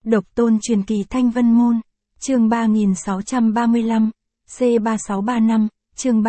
Độc tôn truyền kỳ Thanh Vân Môn, chương 3635, C3635, chương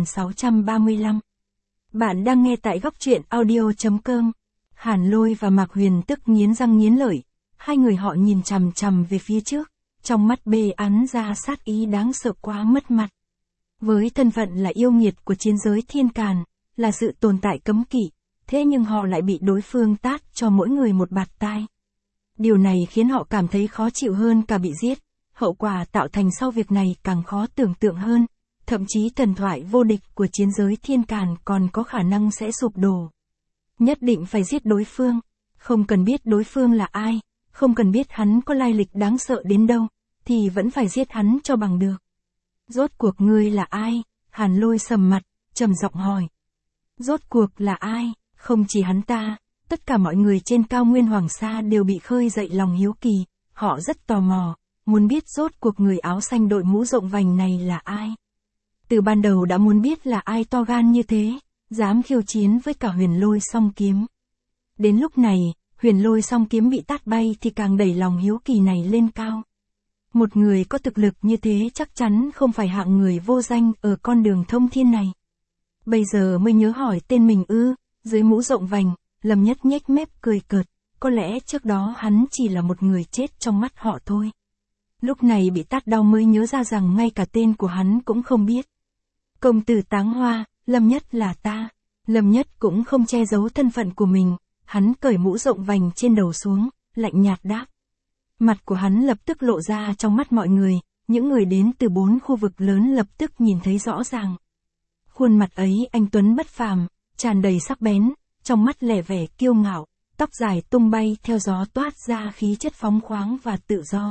3635. Bạn đang nghe tại góc truyện audio.com. Hàn Lôi và Mạc Huyền tức nghiến răng nghiến lợi, hai người họ nhìn chằm chằm về phía trước, trong mắt bê án ra sát ý đáng sợ quá mất mặt. Với thân phận là yêu nghiệt của chiến giới thiên càn, là sự tồn tại cấm kỵ, thế nhưng họ lại bị đối phương tát cho mỗi người một bạt tai. Điều này khiến họ cảm thấy khó chịu hơn cả bị giết, hậu quả tạo thành sau việc này càng khó tưởng tượng hơn, thậm chí thần thoại vô địch của chiến giới thiên càn còn có khả năng sẽ sụp đổ. Nhất định phải giết đối phương, không cần biết đối phương là ai, không cần biết hắn có lai lịch đáng sợ đến đâu, thì vẫn phải giết hắn cho bằng được. Rốt cuộc ngươi là ai? Hàn Lôi sầm mặt, trầm giọng hỏi. Rốt cuộc là ai? Không chỉ hắn ta, tất cả mọi người trên cao nguyên Hoàng Sa đều bị khơi dậy lòng hiếu kỳ, họ rất tò mò, muốn biết rốt cuộc người áo xanh đội mũ rộng vành này là ai. Từ ban đầu đã muốn biết là ai to gan như thế, dám khiêu chiến với cả Huyền Lôi song kiếm. Đến lúc này, Huyền Lôi song kiếm bị tát bay thì càng đẩy lòng hiếu kỳ này lên cao. Một người có thực lực như thế chắc chắn không phải hạng người vô danh ở con đường thông thiên này. Bây giờ mới nhớ hỏi tên mình ư? Dưới mũ rộng vành, Lâm Nhất nhếch mép cười cợt, có lẽ trước đó hắn chỉ là một người chết trong mắt họ thôi. Lúc này bị tát đau mới nhớ ra rằng ngay cả tên của hắn cũng không biết. Công tử Táng Hoa, Lâm Nhất là ta. Lâm Nhất cũng không che giấu thân phận của mình, hắn cởi mũ rộng vành trên đầu xuống, lạnh nhạt đáp. Mặt của hắn lập tức lộ ra trong mắt mọi người, những người đến từ 4 khu vực lớn lập tức nhìn thấy rõ ràng. Khuôn mặt ấy anh tuấn bất phàm, tràn đầy sắc bén, trong mắt lẻ vẻ kiêu ngạo, tóc dài tung bay theo gió toát ra khí chất phóng khoáng và tự do.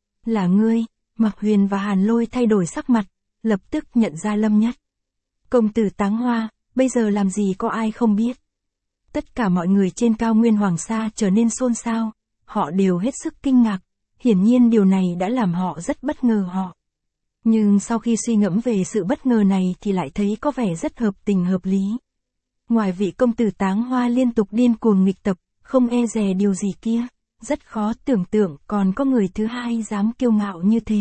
Là ngươi? Mạc Huyền và Hàn Lôi thay đổi sắc mặt, lập tức nhận ra Lâm Nhất. Công tử Táng Hoa, bây giờ làm gì có ai không biết. Tất cả mọi người trên cao nguyên Hoàng Sa trở nên xôn xao, họ đều hết sức kinh ngạc, hiển nhiên điều này đã làm họ rất bất ngờ họ. Nhưng sau khi suy ngẫm về sự bất ngờ này thì lại thấy có vẻ rất hợp tình hợp lý. Ngoài vị công tử Táng Hoa liên tục điên cuồng nghịch tập, không e dè điều gì kia, rất khó tưởng tượng còn có người thứ hai dám kiêu ngạo như thế.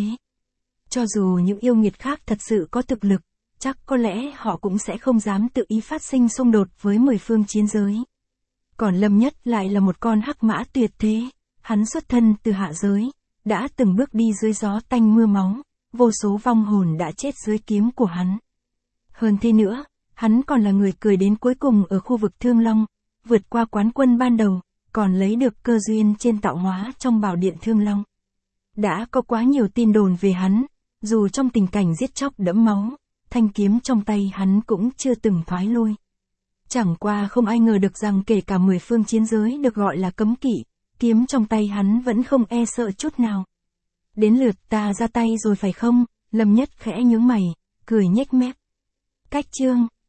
Cho dù những yêu nghiệt khác thật sự có thực lực, chắc có lẽ họ cũng sẽ không dám tự ý phát sinh xung đột với 10 phương chiến giới. Còn Lâm Nhất lại là một con hắc mã tuyệt thế, hắn xuất thân từ hạ giới, đã từng bước đi dưới gió tanh mưa máu, vô số vong hồn đã chết dưới kiếm của hắn. Hơn thế nữa, hắn còn là người cười đến cuối cùng ở khu vực Thương Long, vượt qua quán quân ban đầu, còn lấy được cơ duyên trên tạo hóa trong bảo điện Thương Long. Đã có quá nhiều tin đồn về hắn, dù trong tình cảnh giết chóc đẫm máu, thanh kiếm trong tay hắn cũng chưa từng thoái lui. Chẳng qua không ai ngờ được rằng kể cả 10 phương chiến giới được gọi là cấm kỵ, kiếm trong tay hắn vẫn không e sợ chút nào. Đến lượt ta ra tay rồi phải không? Lâm Nhất khẽ nhướng mày, cười nhếch mép. Cách chương